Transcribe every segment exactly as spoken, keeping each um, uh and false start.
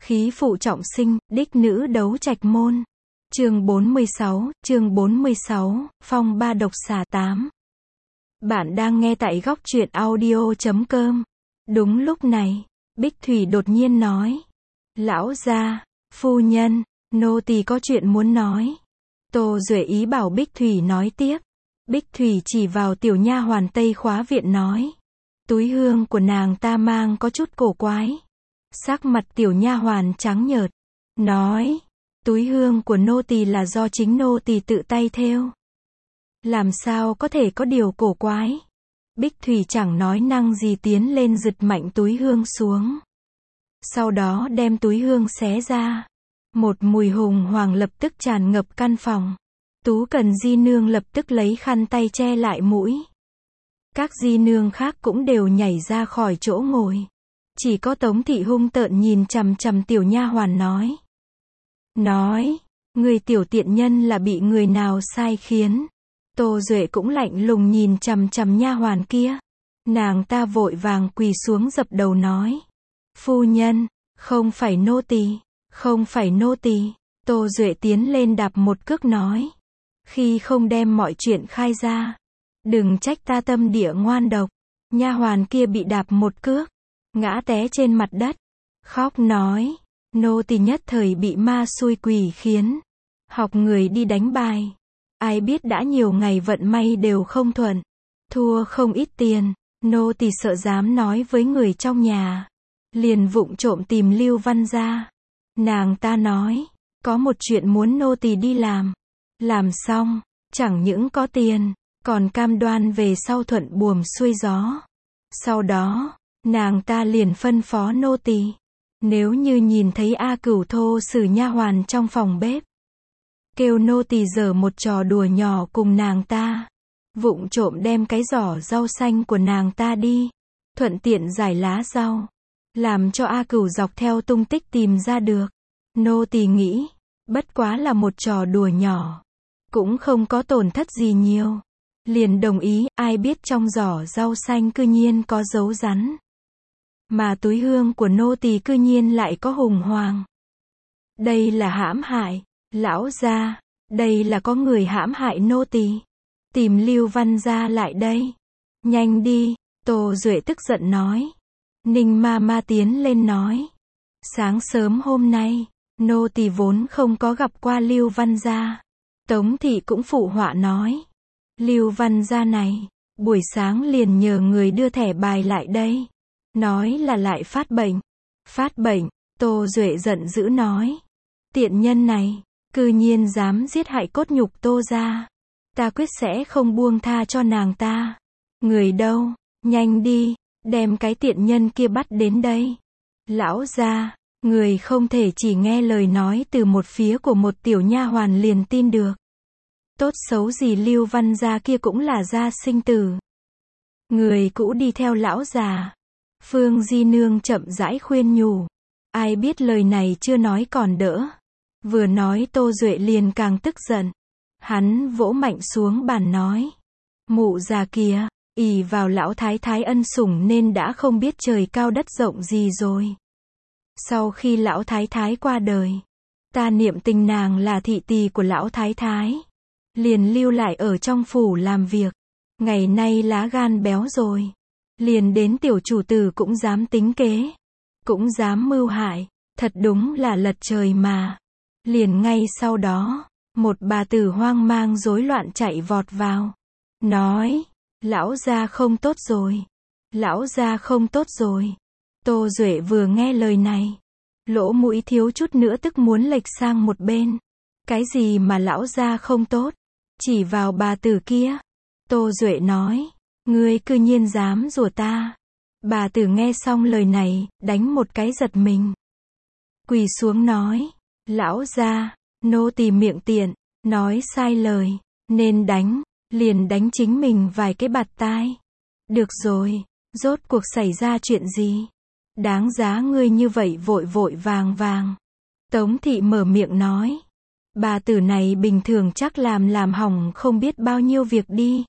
Khí phụ trọng sinh, đích nữ đấu trạch môn. Chương bốn mươi sáu, chương bốn mươi sáu, phong ba độc xà tám. Bạn đang nghe tại góc truyện audio chấm com. Đúng lúc này, Bích Thủy đột nhiên nói. Lão gia, phu nhân, nô tỳ có chuyện muốn nói. Tô Duệ ý bảo Bích Thủy nói tiếp. Bích Thủy chỉ vào tiểu nha hoàn Tây Khóa viện nói. Túi hương của nàng ta mang có chút cổ quái. Sắc mặt tiểu nha hoàn trắng nhợt. Nói, túi hương của nô tỳ là do chính nô tỳ tự tay thêu. Làm sao có thể có điều cổ quái. Bích Thủy chẳng nói năng gì tiến lên giật mạnh túi hương xuống. Sau đó đem túi hương xé ra. Một mùi hùng hoàng lập tức tràn ngập căn phòng. Tú Cần di nương lập tức lấy khăn tay che lại mũi. Các di nương khác cũng đều nhảy ra khỏi chỗ ngồi. Chỉ có Tống Thị hung tợn nhìn chằm chằm tiểu nha hoàn nói. Nói, người tiểu tiện nhân là bị người nào sai khiến. Tô Duệ cũng lạnh lùng nhìn chằm chằm nha hoàn kia. Nàng ta vội vàng quỳ xuống dập đầu nói. Phu nhân, không phải nô tỳ, không phải nô tỳ. Tô Duệ tiến lên đạp một cước nói. Khi không đem mọi chuyện khai ra, đừng trách ta tâm địa ngoan độc. Nha hoàn kia bị đạp một cước, ngã té trên mặt đất, khóc nói, nô tỳ nhất thời bị ma xui quỷ khiến, học người đi đánh bài, ai biết đã nhiều ngày vận may đều không thuận, thua không ít tiền, nô tỳ sợ dám nói với người trong nhà, liền vụng trộm tìm Lưu Văn ra. Nàng ta nói, có một chuyện muốn nô tỳ đi làm, làm xong, chẳng những có tiền, còn cam đoan về sau thuận buồm xuôi gió. Sau đó, nàng ta liền phân phó nô tỳ, nếu như nhìn thấy A Cửu thô sử nha hoàn trong phòng bếp, kêu nô tỳ giở một trò đùa nhỏ cùng nàng ta, vụng trộm đem cái giỏ rau xanh của nàng ta đi, thuận tiện giải lá rau, làm cho A Cửu dọc theo tung tích tìm ra được. Nô tỳ nghĩ, bất quá là một trò đùa nhỏ, cũng không có tổn thất gì nhiều. Liền đồng ý, ai biết trong giỏ rau xanh cư nhiên có dấu rắn. Mà túi hương của nô tỳ cư nhiên lại có hùng hoàng. Đây là hãm hại, lão gia, đây là có người hãm hại nô tỳ. Tìm Lưu Văn gia lại đây. Nhanh đi, Tô Duệ tức giận nói. Ninh ma ma tiến lên nói. Sáng sớm hôm nay, nô tỳ vốn không có gặp qua Lưu Văn gia. Tống Thị cũng phụ họa nói. Lưu Văn gia này, buổi sáng liền nhờ người đưa thẻ bài lại đây. Nói là lại phát bệnh. Phát bệnh, Tô Duệ giận dữ nói. Tiện nhân này, cư nhiên dám giết hại cốt nhục Tô gia. Ta quyết sẽ không buông tha cho nàng ta. Người đâu, nhanh đi, đem cái tiện nhân kia bắt đến đây. Lão gia, người không thể chỉ nghe lời nói từ một phía của một tiểu nha hoàn liền tin được. Tốt xấu gì Lưu Văn gia kia cũng là gia sinh tử. Người cũ đi theo lão già. Phương Di Nương chậm rãi khuyên nhủ. Ai biết lời này chưa nói còn đỡ. Vừa nói Tô Duệ liền càng tức giận. Hắn vỗ mạnh xuống bàn nói. Mụ già kia, ỷ vào lão thái thái ân sủng nên đã không biết trời cao đất rộng gì rồi. Sau khi lão thái thái qua đời, ta niệm tình nàng là thị tỳ của lão thái thái. Liền lưu lại ở trong phủ làm việc. Ngày nay lá gan béo rồi. Liền đến tiểu chủ tử cũng dám tính kế. Cũng dám mưu hại. Thật đúng là lật trời mà. Liền ngay sau đó, một bà tử hoang mang rối loạn chạy vọt vào. Nói, lão gia không tốt rồi. Lão gia không tốt rồi. Tô Duệ vừa nghe lời này. Lỗ mũi thiếu chút nữa tức muốn lệch sang một bên. Cái gì mà lão gia không tốt? Chỉ vào bà tử kia. Tô Duệ nói. Ngươi cư nhiên dám rủa ta. Bà tử nghe xong lời này, đánh một cái giật mình. Quỳ xuống nói. Lão gia, nô tỳ miệng tiện, nói sai lời, nên đánh, liền đánh chính mình vài cái bạt tai. Được rồi, rốt cuộc xảy ra chuyện gì? Đáng giá ngươi như vậy vội vội vàng vàng. Tống Thị mở miệng nói. Bà tử này bình thường chắc làm làm hỏng không biết bao nhiêu việc đi.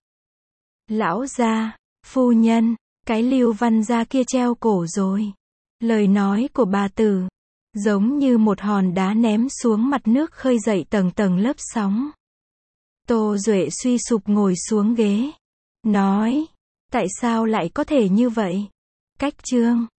Lão gia, phu nhân, cái Lưu Văn gia kia treo cổ rồi. Lời nói của bà tử, giống như một hòn đá ném xuống mặt nước khơi dậy tầng tầng lớp sóng. Tô Duệ suy sụp ngồi xuống ghế. Nói, tại sao lại có thể như vậy? Cách chương